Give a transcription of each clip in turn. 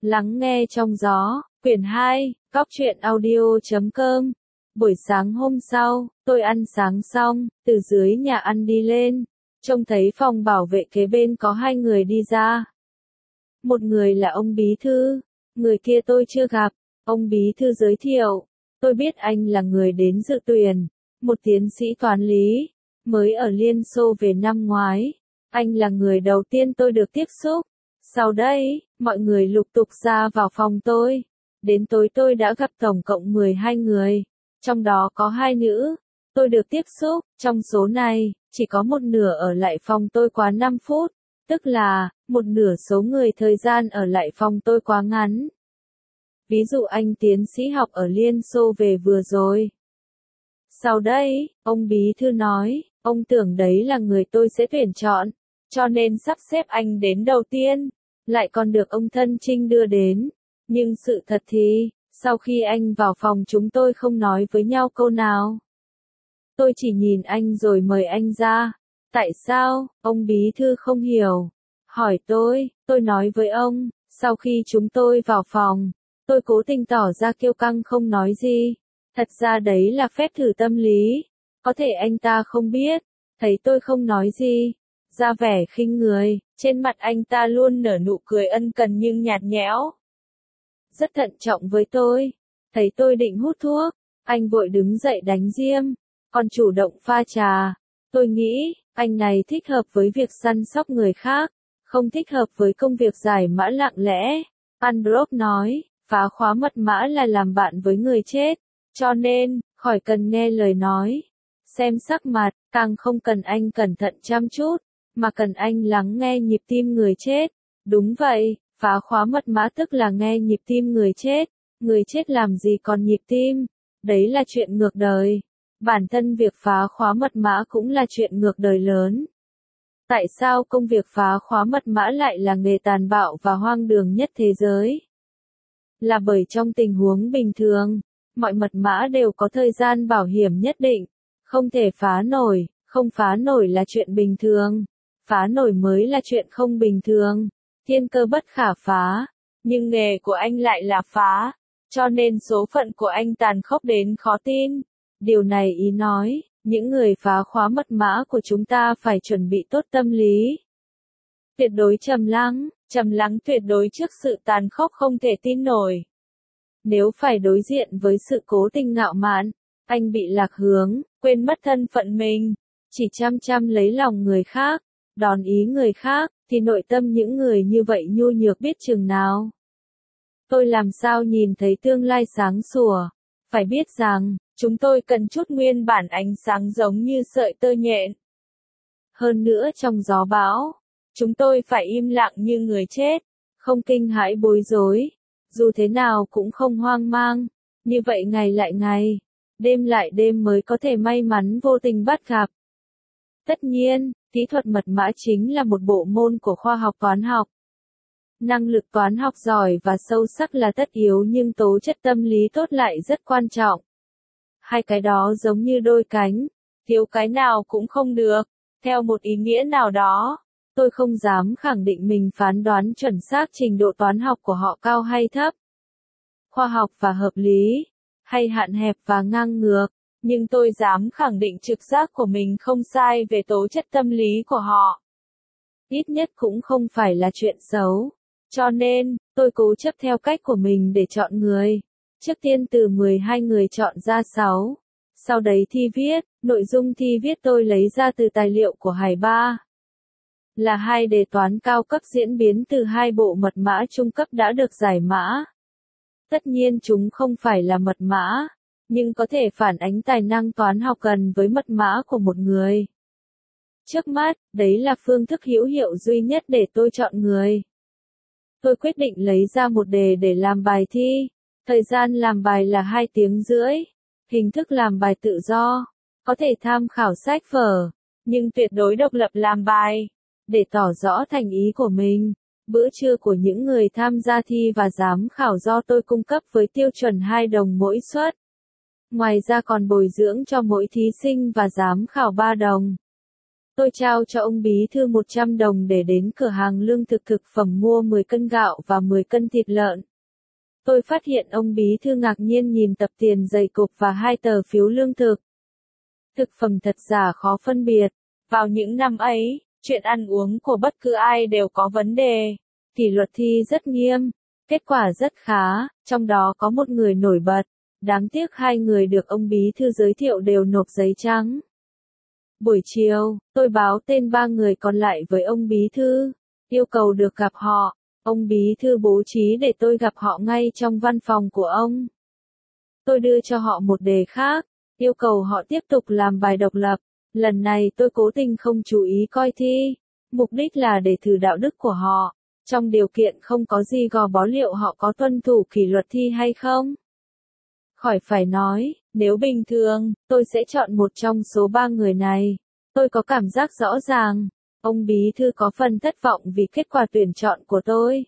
Lắng nghe trong gió, quyển 2, góc truyện audio.com. Buổi sáng hôm sau, tôi ăn sáng xong, từ dưới nhà ăn đi lên, trông thấy phòng bảo vệ kế bên có hai người đi ra. Một người là ông bí thư, người kia tôi chưa gặp. Ông bí thư giới thiệu, tôi biết anh là người đến dự tuyển, một tiến sĩ toán lý, mới ở Liên Xô về năm ngoái. Anh là người đầu tiên tôi được tiếp xúc. Sau đây, mọi người lục tục ra vào phòng tôi. Đến tối tôi đã gặp tổng cộng 12 người, trong đó có 2 nữ. Tôi được tiếp xúc, trong số này, chỉ có một nửa ở lại phòng tôi quá 5 phút, tức là, một nửa số người thời gian ở lại phòng tôi quá ngắn. Ví dụ anh tiến sĩ học ở Liên Xô về vừa rồi. Sau đây, ông bí thư nói, ông tưởng đấy là người tôi sẽ tuyển chọn, cho nên sắp xếp anh đến đầu tiên, lại còn được ông thân Trinh đưa đến. Nhưng sự thật thì, sau khi anh vào phòng chúng tôi không nói với nhau câu nào. Tôi chỉ nhìn anh rồi mời anh ra. Tại sao, ông bí thư không hiểu. Hỏi tôi nói với ông, sau khi chúng tôi vào phòng, tôi cố tình tỏ ra kiêu căng không nói gì. Thật ra đấy là phép thử tâm lý. Có thể anh ta không biết, thấy tôi không nói gì, ra vẻ khinh người, trên mặt anh ta luôn nở nụ cười ân cần nhưng nhạt nhẽo. Rất thận trọng với tôi, thấy tôi định hút thuốc, anh vội đứng dậy đánh diêm, còn chủ động pha trà. Tôi nghĩ, anh này thích hợp với việc săn sóc người khác, không thích hợp với công việc giải mã lặng lẽ. Androp nói, phá khóa mật mã là làm bạn với người chết, cho nên, khỏi cần nghe lời nói, xem sắc mặt, càng không cần anh cẩn thận chăm chút, mà cần anh lắng nghe nhịp tim người chết. Đúng vậy, phá khóa mật mã tức là nghe nhịp tim người chết làm gì còn nhịp tim, đấy là chuyện ngược đời. Bản thân việc phá khóa mật mã cũng là chuyện ngược đời lớn. Tại sao công việc phá khóa mật mã lại là nghề tàn bạo và hoang đường nhất thế giới? Là bởi trong tình huống bình thường, mọi mật mã đều có thời gian bảo hiểm nhất định, không thể phá nổi, không phá nổi là chuyện bình thường, phá nổi mới là chuyện không bình thường, thiên cơ bất khả phá. Nhưng nghề của anh lại là phá, cho nên số phận của anh tàn khốc đến khó tin. Điều này ý nói, những người phá khóa mật mã của chúng ta phải chuẩn bị tốt tâm lý. Tuyệt đối trầm lắng tuyệt đối trước sự tàn khốc không thể tin nổi. Nếu phải đối diện với sự cố tình ngạo mạn, anh bị lạc hướng, quên mất thân phận mình, chỉ chăm chăm lấy lòng người khác, đòn ý người khác, thì nội tâm những người như vậy nhu nhược biết chừng nào. Tôi làm sao nhìn thấy tương lai sáng sủa, phải biết rằng, chúng tôi cần chút nguyên bản ánh sáng giống như sợi tơ nhện. Hơn nữa trong gió bão, chúng tôi phải im lặng như người chết, không kinh hãi bối rối, dù thế nào cũng không hoang mang, như vậy ngày lại ngày, đêm lại đêm mới có thể may mắn vô tình bắt gặp. Tất nhiên, kỹ thuật mật mã chính là một bộ môn của khoa học toán học. Năng lực toán học giỏi và sâu sắc là tất yếu nhưng tố chất tâm lý tốt lại rất quan trọng. Hai cái đó giống như đôi cánh, thiếu cái nào cũng không được. Theo một ý nghĩa nào đó, tôi không dám khẳng định mình phán đoán chuẩn xác trình độ toán học của họ cao hay thấp, khoa học và hợp lý, hay hạn hẹp và ngang ngược, nhưng tôi dám khẳng định trực giác của mình không sai về tố chất tâm lý của họ. Ít nhất cũng không phải là chuyện xấu. Cho nên, tôi cố chấp theo cách của mình để chọn người. Trước tiên từ 12 người chọn ra 6. Sau đấy thi viết, nội dung thi viết tôi lấy ra từ tài liệu của Hải Ba. Là 2 đề toán cao cấp diễn biến từ 2 bộ mật mã trung cấp đã được giải mã. Tất nhiên chúng không phải là mật mã, nhưng có thể phản ánh tài năng toán học gần với mật mã của một người. Trước mắt, đấy là phương thức hữu hiệu duy nhất để tôi chọn người. Tôi quyết định lấy ra một đề để làm bài thi. Thời gian làm bài là 2 tiếng rưỡi. Hình thức làm bài tự do. Có thể tham khảo sách vở, nhưng tuyệt đối độc lập làm bài. Để tỏ rõ thành ý của mình, bữa trưa của những người tham gia thi và giám khảo do tôi cung cấp với tiêu chuẩn 2 đồng mỗi suất. Ngoài ra còn bồi dưỡng cho mỗi thí sinh và giám khảo 3 đồng. Tôi trao cho ông bí thư 100 đồng để đến cửa hàng lương thực thực phẩm mua 10 cân gạo và 10 cân thịt lợn. Tôi phát hiện ông bí thư ngạc nhiên nhìn tập tiền dày cộp và 2 tờ phiếu lương thực. Thực phẩm thật giả khó phân biệt. Vào những năm ấy, chuyện ăn uống của bất cứ ai đều có vấn đề. Kỷ luật thi rất nghiêm, kết quả rất khá, trong đó có một người nổi bật. Đáng tiếc 2 người được ông bí thư giới thiệu đều nộp giấy trắng. Buổi chiều, tôi báo tên 3 người còn lại với ông bí thư, yêu cầu được gặp họ. Ông bí thư bố trí để tôi gặp họ ngay trong văn phòng của ông. Tôi đưa cho họ một đề khác, yêu cầu họ tiếp tục làm bài độc lập. Lần này tôi cố tình không chú ý coi thi, mục đích là để thử đạo đức của họ. Trong điều kiện không có gì gò bó liệu họ có tuân thủ kỷ luật thi hay không. Khỏi phải nói, nếu bình thường, tôi sẽ chọn một trong số 3 người này. Tôi có cảm giác rõ ràng, ông bí thư có phần thất vọng vì kết quả tuyển chọn của tôi.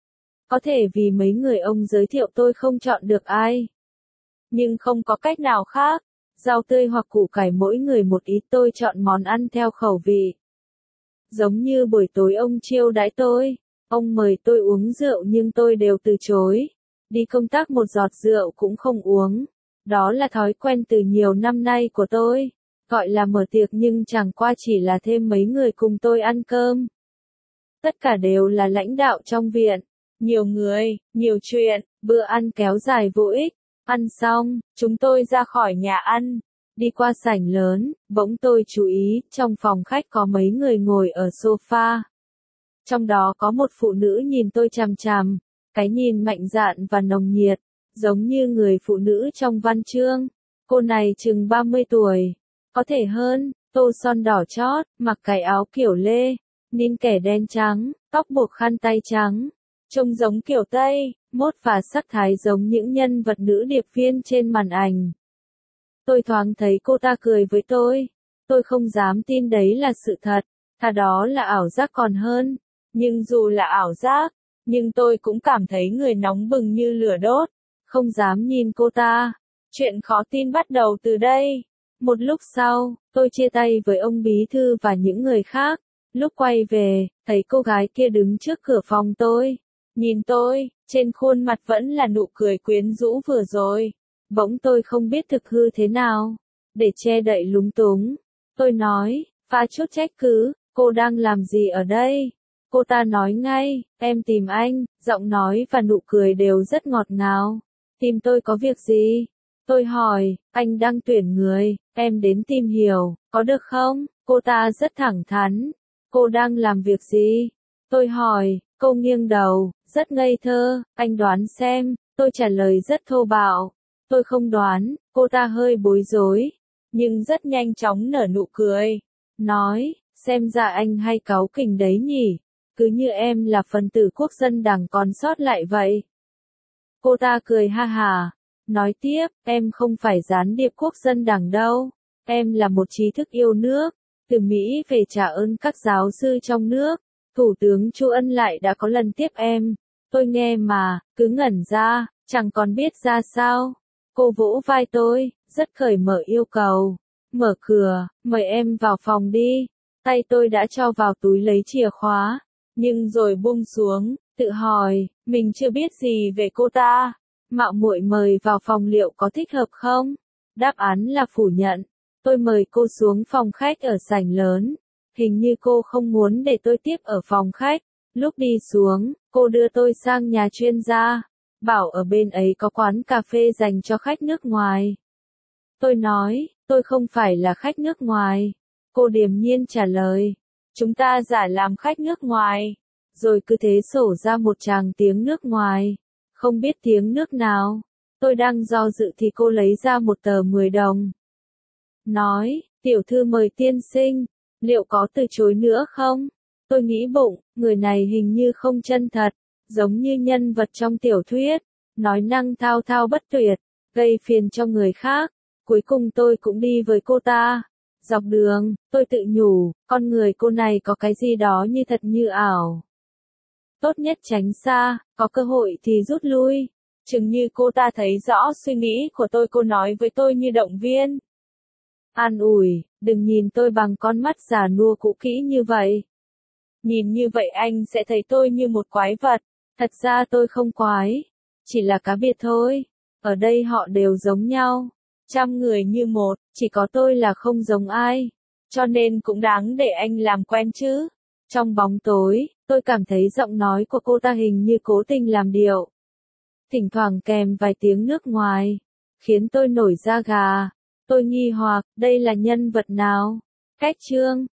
Có thể vì mấy người ông giới thiệu tôi không chọn được ai. Nhưng không có cách nào khác, rau tươi hoặc củ cải mỗi người một ít, tôi chọn món ăn theo khẩu vị. Giống như buổi tối ông chiêu đãi tôi, ông mời tôi uống rượu nhưng tôi đều từ chối. Đi công tác một giọt rượu cũng không uống. Đó là thói quen từ nhiều năm nay của tôi. Gọi là mở tiệc nhưng chẳng qua chỉ là thêm mấy người cùng tôi ăn cơm. Tất cả đều là lãnh đạo trong viện. Nhiều người, nhiều chuyện, bữa ăn kéo dài vô ích. Ăn xong, chúng tôi ra khỏi nhà ăn. Đi qua sảnh lớn, bỗng tôi chú ý, trong phòng khách có mấy người ngồi ở sofa. Trong đó có một phụ nữ nhìn tôi chằm chằm. Cái nhìn mạnh dạn và nồng nhiệt, giống như người phụ nữ trong văn chương. Cô này chừng 30 tuổi, có thể hơn, tô son đỏ chót, mặc cái áo kiểu lê, nin kẻ đen trắng, tóc buộc khăn tay trắng, trông giống kiểu Tây, mốt và sắc thái giống những nhân vật nữ điệp viên trên màn ảnh. Tôi thoáng thấy cô ta cười với tôi không dám tin đấy là sự thật, thà đó là ảo giác còn hơn, nhưng dù là ảo giác, nhưng tôi cũng cảm thấy người nóng bừng như lửa đốt, không dám nhìn cô ta. Chuyện khó tin bắt đầu từ đây. Một lúc sau, tôi chia tay với ông bí thư và những người khác. Lúc quay về, thấy cô gái kia đứng trước cửa phòng tôi. Nhìn tôi, trên khuôn mặt vẫn là nụ cười quyến rũ vừa rồi. Bỗng tôi không biết thực hư thế nào. Để che đậy lúng túng, tôi nói, pha chút trách cứ, cô đang làm gì ở đây? Cô ta nói ngay, em tìm anh, giọng nói và nụ cười đều rất ngọt ngào. Tìm tôi có việc gì? Tôi hỏi, anh đang tuyển người, em đến tìm hiểu, có được không? Cô ta rất thẳng thắn. Cô đang làm việc gì? Tôi hỏi, cô nghiêng đầu, rất ngây thơ, anh đoán xem, tôi trả lời rất thô bạo. Tôi không đoán, cô ta hơi bối rối, nhưng rất nhanh chóng nở nụ cười. Nói, xem ra anh hay cáu kỉnh đấy nhỉ, cứ như em là phần tử quốc dân đảng còn sót lại vậy. Cô ta cười ha hà, nói tiếp, em không phải gián điệp quốc dân đảng đâu, em là một trí thức yêu nước, từ Mỹ về trả ơn các giáo sư trong nước, Thủ tướng Chu Ân Lại đã có lần tiếp em, tôi nghe mà, cứ ngẩn ra, chẳng còn biết ra sao. Cô vỗ vai tôi, rất cởi mở yêu cầu, mở cửa, mời em vào phòng đi, tay tôi đã cho vào túi lấy chìa khóa, nhưng rồi buông xuống, tự hỏi, mình chưa biết gì về cô ta. Mạo muội mời vào phòng liệu có thích hợp không? Đáp án là phủ nhận. Tôi mời cô xuống phòng khách ở sảnh lớn. Hình như cô không muốn để tôi tiếp ở phòng khách. Lúc đi xuống, cô đưa tôi sang nhà chuyên gia. Bảo ở bên ấy có quán cà phê dành cho khách nước ngoài. Tôi nói, tôi không phải là khách nước ngoài. Cô điềm nhiên trả lời, chúng ta giả làm khách nước ngoài. Rồi cứ thế sổ ra một tràng tiếng nước ngoài. Không biết tiếng nước nào. Tôi đang do dự thì cô lấy ra một tờ 10 đồng. Nói, tiểu thư mời tiên sinh, liệu có từ chối nữa không? Tôi nghĩ bụng, người này hình như không chân thật, giống như nhân vật trong tiểu thuyết, nói năng thao thao bất tuyệt, gây phiền cho người khác. Cuối cùng tôi cũng đi với cô ta. Dọc đường, tôi tự nhủ, con người cô này có cái gì đó như thật như ảo. Tốt nhất tránh xa, có cơ hội thì rút lui. Chừng như cô ta thấy rõ suy nghĩ của tôi, cô nói với tôi như động viên. An ủi, Đừng nhìn tôi bằng con mắt già nua cũ kỹ như vậy. Nhìn như vậy anh sẽ thấy tôi như một quái vật. Thật ra tôi không quái. Chỉ là cá biệt thôi. Ở đây họ đều giống nhau. Trăm người như một, chỉ có tôi là không giống ai. Cho nên cũng đáng để anh làm quen chứ. Trong bóng tối, tôi cảm thấy giọng nói của cô ta hình như cố tình làm điệu. Thỉnh thoảng kèm vài tiếng nước ngoài. Khiến tôi nổi da gà. Tôi nghi hoặc, đây là nhân vật nào? Cách chương